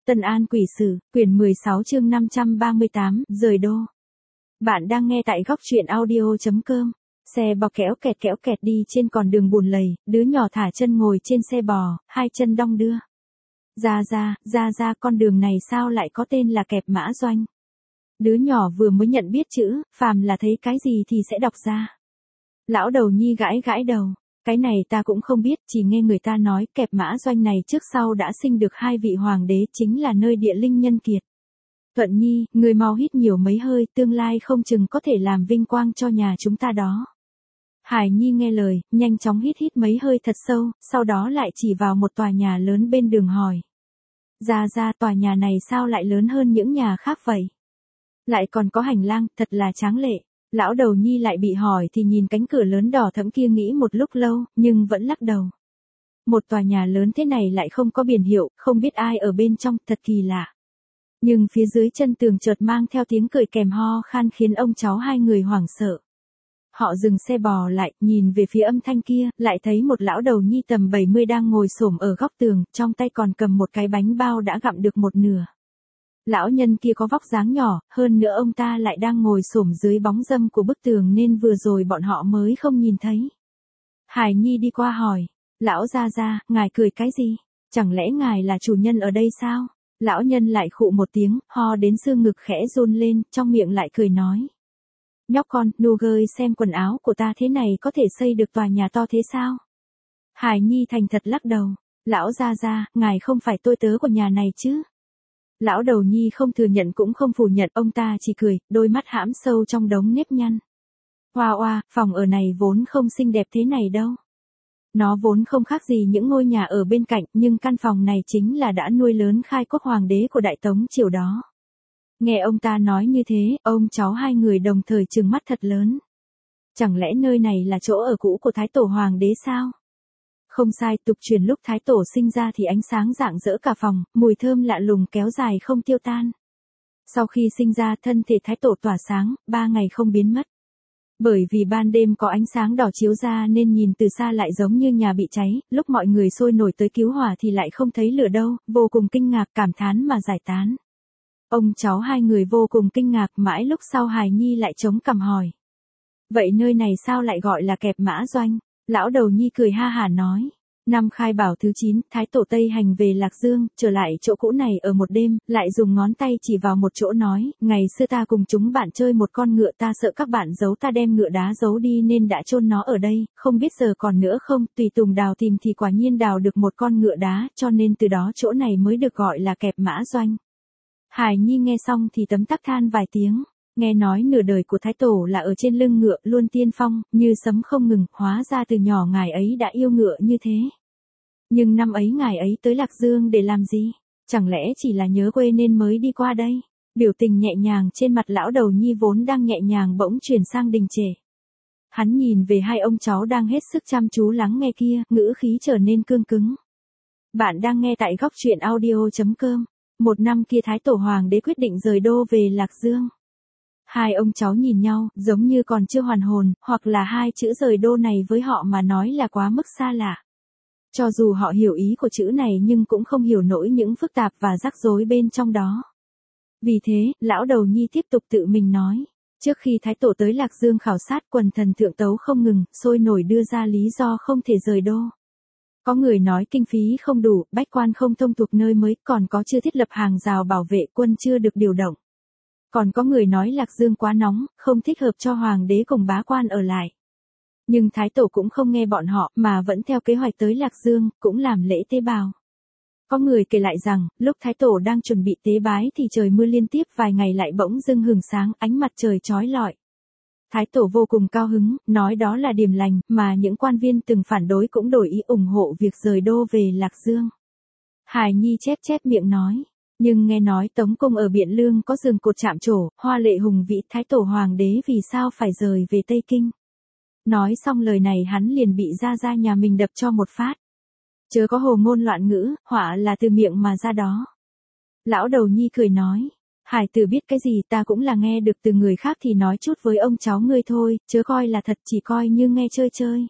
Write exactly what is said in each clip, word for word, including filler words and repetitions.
Tân An Quỷ Sử, quyển mười sáu chương năm trăm ba mươi tám, rời đô. Bạn đang nghe tại góc truyện audio.com. Xe bò kéo kẹt kéo kẹt đi trên con đường bùn lầy, đứa nhỏ thả chân ngồi trên xe bò, hai chân đong đưa. Ra ra, ra ra, con đường này sao lại có tên là Kẹp Mã Doanh? Đứa nhỏ vừa mới nhận biết chữ, phàm là thấy cái gì thì sẽ đọc ra. Lão đầu nhi gãi gãi đầu. Cái này ta cũng không biết, chỉ nghe người ta nói Kẹp Mã Doanh này trước sau đã sinh được hai vị hoàng đế, chính là nơi địa linh nhân kiệt. Thuận nhi, người mau hít nhiều mấy hơi, tương lai không chừng có thể làm vinh quang cho nhà chúng ta đó. Hải Nhi nghe lời, nhanh chóng hít hít mấy hơi thật sâu, sau đó lại chỉ vào một tòa nhà lớn bên đường hỏi. Ra ra, tòa nhà này sao lại lớn hơn những nhà khác vậy? Lại còn có hành lang, thật là tráng lệ. Lão đầu nhi lại bị hỏi thì nhìn cánh cửa lớn đỏ thẫm kia nghĩ một lúc lâu, nhưng vẫn lắc đầu. Một tòa nhà lớn thế này lại không có biển hiệu, không biết ai ở bên trong, thật kỳ lạ. Nhưng phía dưới chân tường chợt mang theo tiếng cười kèm ho khan khiến ông cháu hai người hoảng sợ. Họ dừng xe bò lại, nhìn về phía âm thanh kia, lại thấy một lão đầu nhi tầm bảy mươi đang ngồi xổm ở góc tường, trong tay còn cầm một cái bánh bao đã gặm được một nửa. Lão nhân kia có vóc dáng nhỏ, hơn nữa ông ta lại đang ngồi xổm dưới bóng râm của bức tường nên vừa rồi bọn họ mới không nhìn thấy. Hải Nhi đi qua hỏi, lão gia gia, ngài cười cái gì? Chẳng lẽ ngài là chủ nhân ở đây sao? Lão nhân lại khụ một tiếng, ho đến xương ngực khẽ run lên, trong miệng lại cười nói. Nhóc con, nu gơi xem quần áo của ta thế này có thể xây được tòa nhà to thế sao? Hải Nhi thành thật lắc đầu, lão gia gia, ngài không phải tôi tớ của nhà này chứ? Lão đầu nhi không thừa nhận cũng không phủ nhận, ông ta chỉ cười, đôi mắt hãm sâu trong đống nếp nhăn. Hoa oa, phòng ở này vốn không xinh đẹp thế này đâu. Nó vốn không khác gì những ngôi nhà ở bên cạnh, nhưng căn phòng này chính là đã nuôi lớn khai quốc hoàng đế của Đại Tống triều đó. Nghe ông ta nói như thế, ông cháu hai người đồng thời trừng mắt thật lớn. Chẳng lẽ nơi này là chỗ ở cũ của Thái Tổ Hoàng đế sao? Không sai, tục truyền lúc Thái Tổ sinh ra thì ánh sáng rạng rỡ cả phòng, mùi thơm lạ lùng kéo dài không tiêu tan. Sau khi sinh ra thân thể Thái Tổ tỏa sáng, ba ngày không biến mất. Bởi vì ban đêm có ánh sáng đỏ chiếu ra nên nhìn từ xa lại giống như nhà bị cháy, lúc mọi người sôi nổi tới cứu hỏa thì lại không thấy lửa đâu, vô cùng kinh ngạc cảm thán mà giải tán. Ông cháu hai người vô cùng kinh ngạc, mãi lúc sau Hải Nhi lại chống cằm hỏi. Vậy nơi này sao lại gọi là Kẹp Mã Doanh? Lão đầu nhi cười ha hả nói. Năm khai bảo thứ chín, Thái Tổ Tây hành về Lạc Dương, trở lại chỗ cũ này ở một đêm, lại dùng ngón tay chỉ vào một chỗ nói, ngày xưa ta cùng chúng bạn chơi một con ngựa, ta sợ các bạn giấu, ta đem ngựa đá giấu đi nên đã chôn nó ở đây, không biết giờ còn nữa không, tùy tùng đào tìm thì quả nhiên đào được một con ngựa đá, cho nên từ đó chỗ này mới được gọi là Kẹp Mã Doanh. Hải Nhi nghe xong thì tấm tắc than vài tiếng. Nghe nói nửa đời của Thái Tổ là ở trên lưng ngựa, luôn tiên phong, như sấm không ngừng, hóa ra từ nhỏ ngài ấy đã yêu ngựa như thế. Nhưng năm ấy ngài ấy tới Lạc Dương để làm gì? Chẳng lẽ chỉ là nhớ quê nên mới đi qua đây? Biểu tình nhẹ nhàng trên mặt lão đầu nhi vốn đang nhẹ nhàng bỗng chuyển sang đình trệ. Hắn nhìn về hai ông cháu đang hết sức chăm chú lắng nghe kia, ngữ khí trở nên cương cứng. Bạn đang nghe tại góc truyện audio.com. Một năm kia Thái Tổ Hoàng đế quyết định rời đô về Lạc Dương. Hai ông cháu nhìn nhau, giống như còn chưa hoàn hồn, hoặc là hai chữ rời đô này với họ mà nói là quá mức xa lạ. Cho dù họ hiểu ý của chữ này nhưng cũng không hiểu nổi những phức tạp và rắc rối bên trong đó. Vì thế, lão đầu nhi tiếp tục tự mình nói. Trước khi Thái Tổ tới Lạc Dương khảo sát, quần thần thượng tấu không ngừng, sôi nổi đưa ra lý do không thể rời đô. Có người nói kinh phí không đủ, bách quan không thông thuộc nơi mới, còn có chưa thiết lập hàng rào bảo vệ, quân chưa được điều động. Còn có người nói Lạc Dương quá nóng, không thích hợp cho hoàng đế cùng bá quan ở lại. Nhưng Thái Tổ cũng không nghe bọn họ, mà vẫn theo kế hoạch tới Lạc Dương, cũng làm lễ tế bào. Có người kể lại rằng, lúc Thái Tổ đang chuẩn bị tế bái thì trời mưa liên tiếp vài ngày lại bỗng dưng hừng sáng, ánh mặt trời chói lọi. Thái Tổ vô cùng cao hứng, nói đó là điểm lành, mà những quan viên từng phản đối cũng đổi ý ủng hộ việc rời đô về Lạc Dương. Hải Nhi chép chép miệng nói. Nhưng nghe nói Tống Cung ở Biện Lương có giường cột chạm trổ, hoa lệ hùng vĩ, Thái Tổ Hoàng đế vì sao phải rời về Tây Kinh. Nói xong lời này hắn liền bị gia gia nhà mình đập cho một phát. Chớ có hồ ngôn loạn ngữ, họa là từ miệng mà ra đó. Lão đầu nhi cười nói, Hải tử biết cái gì ta cũng là nghe được từ người khác thì nói chút với ông cháu ngươi thôi, chớ coi là thật, chỉ coi như nghe chơi chơi.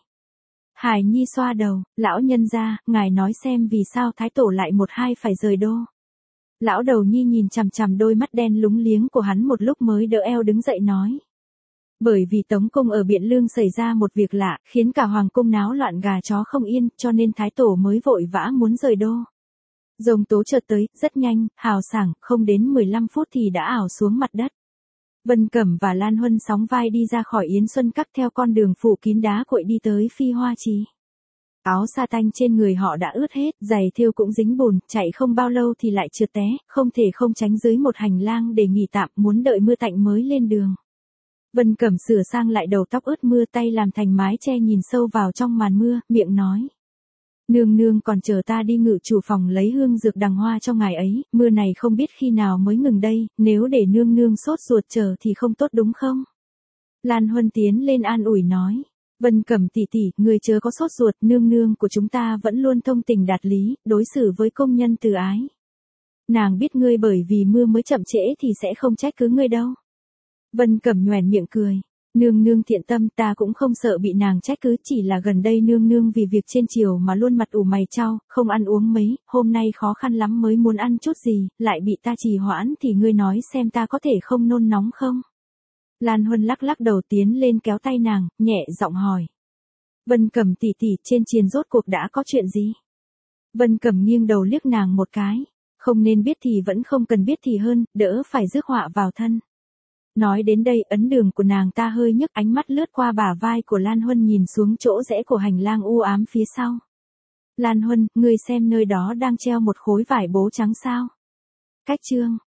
Hải Nhi xoa đầu, lão nhân gia, ngài nói xem vì sao Thái Tổ lại một hai phải rời đô. Lão đầu nhi nhìn chằm chằm đôi mắt đen lúng liếng của hắn một lúc mới đỡ eo đứng dậy nói. Bởi vì Tống cung ở Biện Lương xảy ra một việc lạ, khiến cả hoàng cung náo loạn gà chó không yên, cho nên thái tổ mới vội vã muốn rời đô. Rồng tố chợt tới, rất nhanh, hào sảng, không đến mười lăm phút thì đã ảo xuống mặt đất. Vân Cẩm và Lan Huân sóng vai đi ra khỏi Yến Xuân Các theo con đường phủ kín đá cuội đi tới Phi Hoa Trì. Áo sa tanh trên người họ đã ướt hết, giày thêu cũng dính bùn, chạy không bao lâu thì lại trượt té, không thể không tránh dưới một hành lang để nghỉ tạm, muốn đợi mưa tạnh mới lên đường. Vân Cẩm sửa sang lại đầu tóc ướt mưa, tay làm thành mái che nhìn sâu vào trong màn mưa, miệng nói. Nương nương còn chờ ta đi ngự chủ phòng lấy hương dược đằng hoa cho ngài ấy, mưa này không biết khi nào mới ngừng đây, nếu để nương nương sốt ruột chờ thì không tốt đúng không? Lan Huân tiến lên an ủi nói. Vân Cẩm tỷ tỷ, người chớ có sốt ruột, nương nương của chúng ta vẫn luôn thông tình đạt lý, đối xử với công nhân từ ái. Nàng biết ngươi bởi vì mưa mới chậm trễ thì sẽ không trách cứ ngươi đâu. Vân Cẩm nhoẻn miệng cười. Nương nương thiện tâm, ta cũng không sợ bị nàng trách cứ, chỉ là gần đây nương nương vì việc trên triều mà luôn mặt ủ mày chau, không ăn uống mấy, hôm nay khó khăn lắm mới muốn ăn chút gì, lại bị ta trì hoãn thì ngươi nói xem ta có thể không nôn nóng không? Lan Huân lắc lắc đầu tiến lên kéo tay nàng, nhẹ giọng hỏi. Vân Cẩm tỷ tỷ, trên triền rốt cuộc đã có chuyện gì? Vân Cẩm nghiêng đầu liếc nàng một cái, không nên biết thì vẫn không cần biết thì hơn, đỡ phải rước họa vào thân. Nói đến đây, ấn đường của nàng ta hơi nhấc, ánh mắt lướt qua bả vai của Lan Huân nhìn xuống chỗ rẽ của hành lang u ám phía sau. Lan Huân, ngươi xem nơi đó đang treo một khối vải bố trắng sao? Cách chương